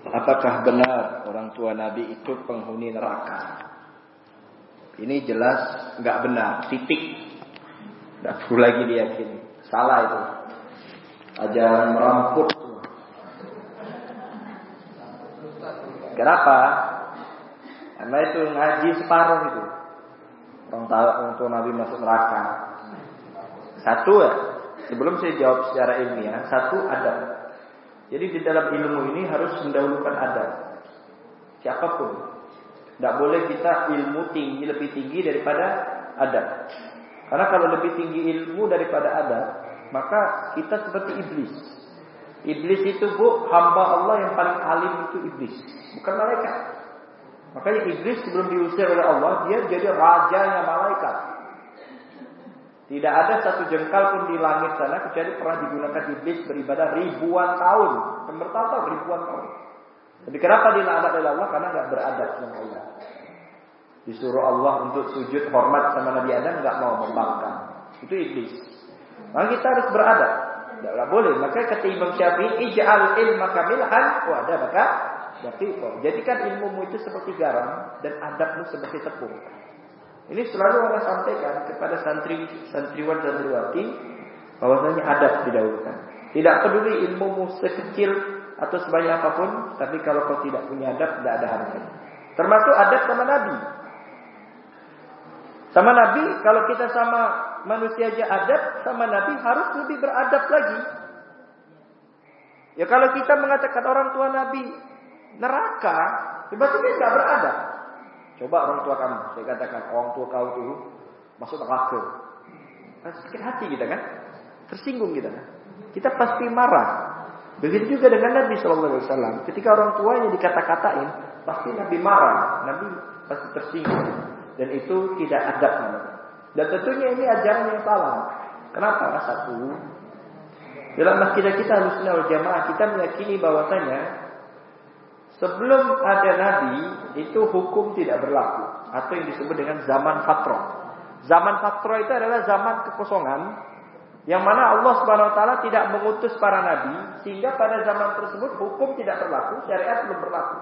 Apakah benar orang tua Nabi itu penghuni neraka? Ini jelas nggak benar, titik. Nggak perlu lagi diyakini. Salah itu. Ajaran merampok. Kenapa? Karena itu ngaji separuh itu. Orang tua Nabi masuk neraka. Satu ya, sebelum saya jawab secara ilmiah, satu adab. Jadi di dalam ilmu ini harus mendahulukan adab. Siapapun. Tidak boleh kita ilmu tinggi, lebih tinggi daripada adab. Karena kalau lebih tinggi ilmu daripada adab, maka kita seperti iblis. Iblis itu hamba Allah yang paling alim itu iblis, bukan malaikat. Makanya iblis sebelum diusir oleh Allah, dia jadi rajanya malaikat. Tidak ada satu jengkal pun di langit sana kecuali pernah digunakan iblis beribadah ribuan tahun, bertahun-tahun ribuan tahun. Tapi kenapa dilaknat oleh Allah? Karena nggak beradab sama Allah. Disuruh Allah untuk sujud hormat sama Nabi Adam, nggak mau membangkang. Itu iblis. Maka kita harus beradab. Nggak boleh. Maka kata Imam Syafi'i, ij'al ilmaka milhan wa adabaka daqiqan. Jadikan ilmumu itu seperti garam dan adabmu seperti tepung. Ini selalu orang sampaikan kepada santriwan santriwati bahwasanya adab didahulukan. Tidak peduli ilmumu sekecil atau sebanyak apapun, tapi kalau kau tidak punya adab, tidak ada harganya. Termasuk adab sama Nabi. Sama Nabi, kalau kita sama manusia aja adab, sama Nabi harus lebih beradab lagi. Ya kalau kita mengatakan orang tua Nabi neraka, berarti dia tidak beradab. Coba orang tua kamu, saya katakan orang tua kau itu masuk neraka. Sakit hati kita kan? Tersinggung kita kan? Kita pasti marah. Begitu juga dengan Nabi SAW. Ketika orang tuanya dikata-katain, pasti Nabi marah. Nabi pasti tersinggung. Dan itu tidak adab namanya. Dan tentunya ini ajaran yang salah. Kenapa? Satu, dalam akidah kita Ahlussunnah wal Jamaah, kita meyakini bahwasanya sebelum ada Nabi, itu hukum tidak berlaku. Atau yang disebut dengan zaman fatrah. Zaman fatrah itu adalah zaman kekosongan, yang mana Allah Subhanahu wa taala tidak mengutus para nabi, sehingga pada zaman tersebut hukum tidak berlaku, syariat belum berlaku.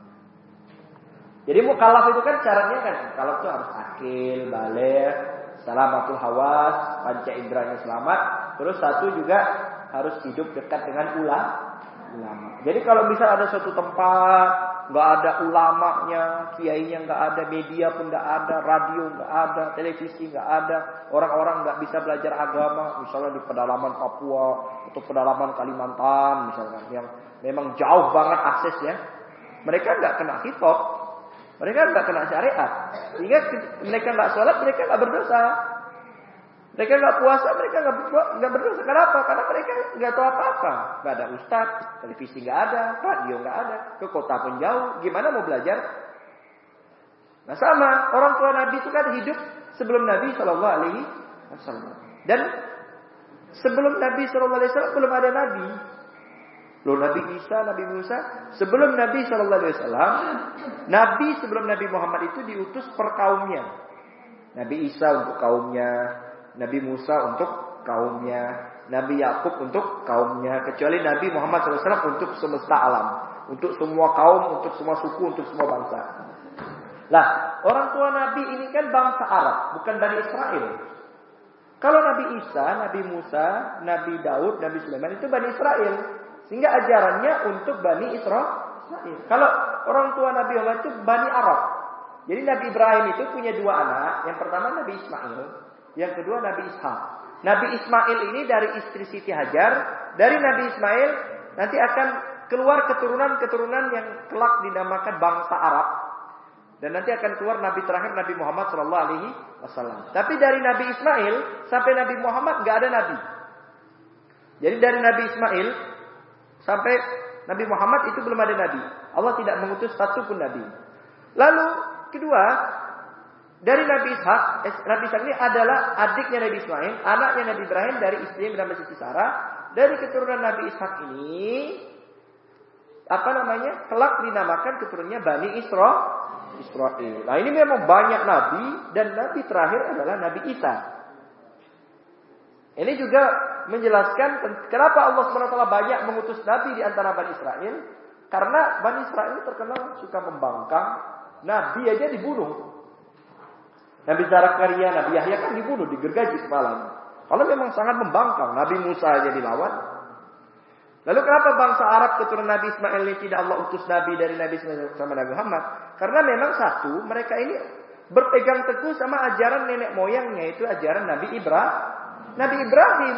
Jadi mukallaf itu kan caranya kan, mukallaf itu harus akil, baligh, salamatul hawas, panca inderanya selamat, terus satu juga harus hidup dekat dengan ulama. Jadi kalau bisa ada suatu tempat nggak ada ulamanya, kiainya nggak ada, media pun nggak ada, radio nggak ada, televisi nggak ada, orang-orang nggak bisa belajar agama, misalnya di pedalaman Papua atau pedalaman Kalimantan misalnya, yang memang jauh banget aksesnya, mereka nggak kena khitab, mereka nggak kena syariat, sehingga mereka nggak sholat, mereka nggak berdosa. Mereka nggak puasa, mereka nggak berdosa. Kenapa? Karena mereka nggak tahu apa-apa. Nggak ada ustadz, televisi nggak ada, radio nggak ada, ke kota pun jauh. Gimana mau belajar? Nah sama, orang tua Nabi itu kan hidup sebelum Nabi Shallallahu Alaihi Wasallam. Dan sebelum Nabi Shallallahu Alaihi Wasallam belum ada Nabi. Loh, Nabi Isa, Nabi Musa, sebelum Nabi Shallallahu Alaihi Wasallam, Nabi sebelum Nabi Muhammad itu diutus per kaumnya. Nabi Isa untuk kaumnya, Nabi Musa untuk kaumnya, Nabi Yakub untuk kaumnya, kecuali Nabi Muhammad SAW untuk semesta alam, untuk semua kaum, untuk semua suku, untuk semua bangsa. Lah, orang tua Nabi ini kan bangsa Arab, bukan Bani Israel. Kalau Nabi Isa, Nabi Musa, Nabi Daud, Nabi Sulaiman itu Bani Israel, sehingga ajarannya untuk Bani Israel. Kalau orang tua Nabi Muhammad itu Bani Arab. Jadi Nabi Ibrahim itu punya dua anak. Yang pertama Nabi Ismail, yang kedua Nabi Ishak. Nabi Ismail ini dari istri Siti Hajar. Dari Nabi Ismail nanti akan keluar keturunan-keturunan yang kelak dinamakan bangsa Arab. Dan nanti akan keluar Nabi terakhir Nabi Muhammad SAW. Tapi dari Nabi Ismail sampai Nabi Muhammad nggak ada Nabi. Jadi dari Nabi Ismail sampai Nabi Muhammad itu belum ada Nabi. Allah tidak mengutus satu pun Nabi. Lalu kedua, dari Nabi Ishak ini adalah adiknya Nabi Ismail, anaknya Nabi Ibrahim dari istrinya bernama Siti Sarah. Dari keturunan Nabi Ishak ini, kelak dinamakan keturunannya Bani Israel. Nah ini memang banyak Nabi, dan Nabi terakhir adalah Nabi Isa. Ini juga menjelaskan kenapa Allah SWT banyak mengutus Nabi di antara Bani Israel. Karena Bani Israil ini terkenal suka membangkang. Nabi aja dibunuh. Nabi Zakaria, Nabi Yahya kan dibunuh, digergaji kepalanya. Kalau memang sangat membangkang, Nabi Musa aja dilawan. Lalu kenapa bangsa Arab keturunan Nabi Ismail ini tidak Allah utus Nabi dari Nabi Ismail sama Nabi Muhammad? Karena memang satu, mereka ini berpegang teguh sama ajaran nenek moyangnya, itu ajaran Nabi Ibrahim.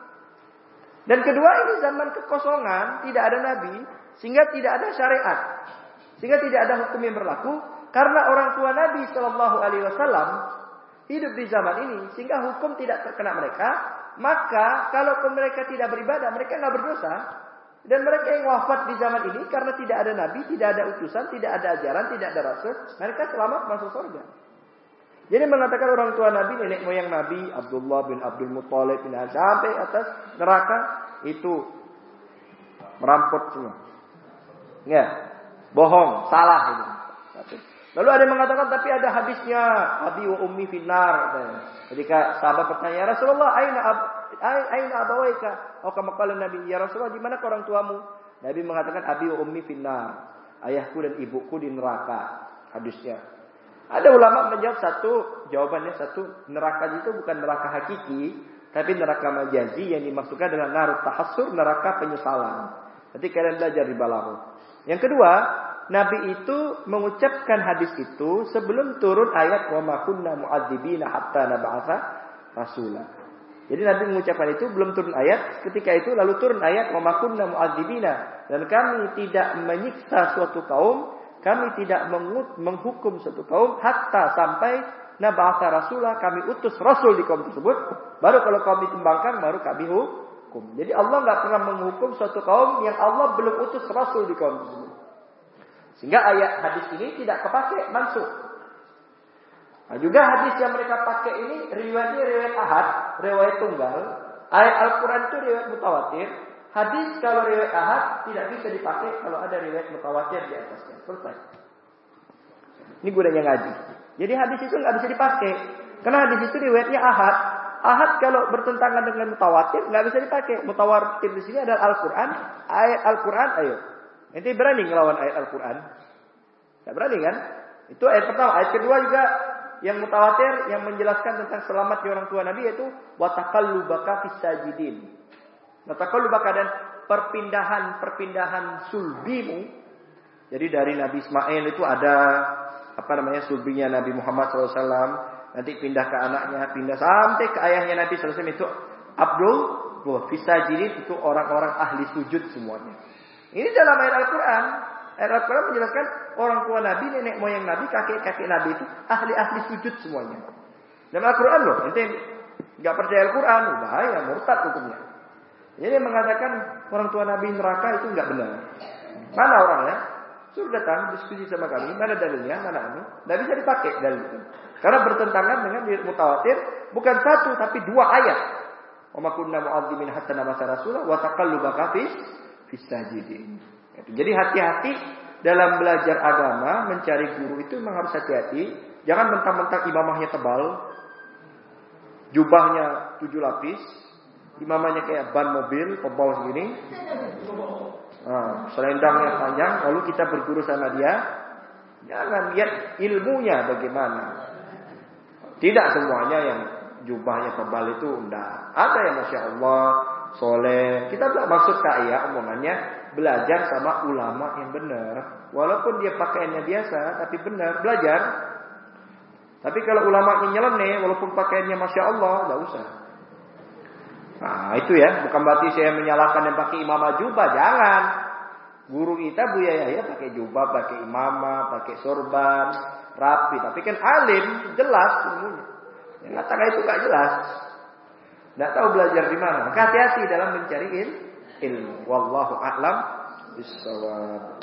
Dan kedua, ini zaman kekosongan, tidak ada Nabi, sehingga tidak ada syariat. Sehingga tidak ada hukum yang berlaku. Karena orang tua Nabi Shallallahu Alaihi Wasallam hidup di zaman ini, sehingga hukum tidak terkena mereka. Maka kalau mereka tidak beribadah, mereka nggak berdosa. Dan mereka yang wafat di zaman ini karena tidak ada Nabi, tidak ada utusan, tidak ada ajaran, tidak ada rasul, mereka selamat masuk surga. Jadi mengatakan orang tua Nabi, nenek moyang Nabi, Abdullah bin Abdul Muttalib bin sampai atas neraka, itu merampok semua. Ya, bohong, salah itu. Lalu ada yang mengatakan tapi ada hadisnya, abi wa ummi finnar. Ketika sahabat bertanya, ya Rasulullah, aina abawaika? Oh, kama qala Nabi, ya Rasulullah, di mana orang tuamu? Nabi mengatakan abi wa ummi finnar. Ayahku dan ibuku di neraka. Hadisnya. Ada ulama menjawab jawabannya satu, neraka itu bukan neraka hakiki, tapi neraka majazi yang dimaksudkan adalah narut tahassur, neraka penyesalan. Nanti kalian belajar di balaghah. Yang kedua, Nabi itu mengucapkan hadis itu sebelum turun ayat wa ma kunna mu'adzibina hatta nab'atsa rasula. Jadi Nabi mengucapkan itu belum turun ayat, ketika itu lalu turun ayat wa ma kunna mu'adzibina, dan kami tidak menyiksa suatu kaum, kami tidak menghukum suatu kaum hatta sampai nab'atsa rasula, kami utus rasul di kaum tersebut, baru kalau kaum ditimbangkan baru kami hukum. Jadi Allah enggak pernah menghukum suatu kaum yang Allah belum utus rasul di kaum tersebut. Sehingga ayat hadis ini tidak kepakai, mansukh. Nah, juga hadis yang mereka pakai ini riwayatnya riwayat ahad, riwayat tunggal. Ayat Al-Quran itu riwayat mutawatir. Hadis kalau riwayat ahad tidak bisa dipakai kalau ada riwayat mutawatir di atasnya. Selesai. Ini gunanya ngaji. Jadi hadis itu nggak bisa dipakai. Karena hadis itu riwayatnya ahad. Ahad kalau bertentangan dengan mutawatir nggak bisa dipakai. Mutawatir di sini adalah Al-Quran. Ayat Al-Quran, ayo. Ente berani ngelawan ayat Al-Quran? Tidak berani kan? Itu ayat pertama. Ayat kedua juga yang mutawatir, yang menjelaskan tentang selamatnya orang tua Nabi, yaitu wataqallubaka fis sajidin. Wataqallubaka, dan perpindahan sulbimu. Jadi dari Nabi Ismail itu ada sulbinya Nabi Muhammad SAW. Nanti pindah ke anaknya, pindah sampai ke ayahnya Nabi SAW itu Abdul. Fis sajidin itu orang-orang ahli sujud semuanya. Ini dalam ayat Al-Quran. Ayat Al-Quran menjelaskan orang tua Nabi, nenek moyang Nabi, kakek-kakek Nabi itu ahli-ahli sujud semuanya. Dalam Al-Quran loh. Ente nggak percaya Al-Quran, bahaya, murtad hukumnya. Jadi mengatakan orang tua Nabi neraka itu nggak benar. Mana orangnya? Suruh datang diskusi sama kami. Mana dalilnya? Mana ini? Nggak bisa dipakai dalil itu. Karena bertentangan dengan mutawatir. Bukan satu, tapi dua ayat. Wa ma kunna mu'adzimin hatta nab'atsa rasula wa taqallubaka fis sajidin. Jadi hati-hati dalam belajar agama, mencari guru itu memang harus hati-hati. Jangan mentang-mentang imamahnya tebal, jubahnya 7 lapis, imamahnya kayak ban mobil, tebal segini, selendangnya panjang, lalu kita berguru sama dia. Jangan lihat ilmunya bagaimana. Tidak semuanya yang jubahnya tebal itu enggak. Ada yang Masya Allah soleh. Kita tak maksud kaya omongannya, belajar sama ulama yang benar. Walaupun dia pakaiannya biasa, tapi benar, belajar. Tapi kalau ulamanya nyeleneh, walaupun pakaiannya Masya Allah, tak usah. Nah itu ya, bukan berarti saya menyalahkan yang pakai imamah jubah, jangan. Guru kita Buya Yahya pakai jubah, pakai imamah, pakai sorban, rapi. Tapi kan alim, jelas ilmunya. Yang katakan itu gak jelas. Tidak tahu belajar di mana. Maka hati-hati dalam mencari ilmu. Wallahu a'lam bishawab.